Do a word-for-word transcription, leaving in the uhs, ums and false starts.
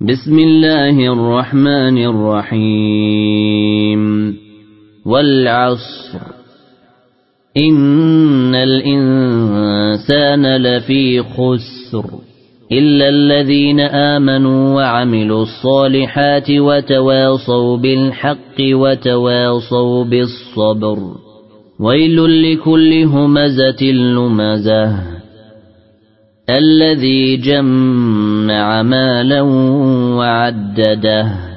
بسم الله الرحمن الرحيم والعصر إن الإنسان لفي خسر إلا الذين آمنوا وعملوا الصالحات وتواصوا بالحق وتواصوا بالصبر ويل لكل همزة لمزة الذي جمع مالا وعدده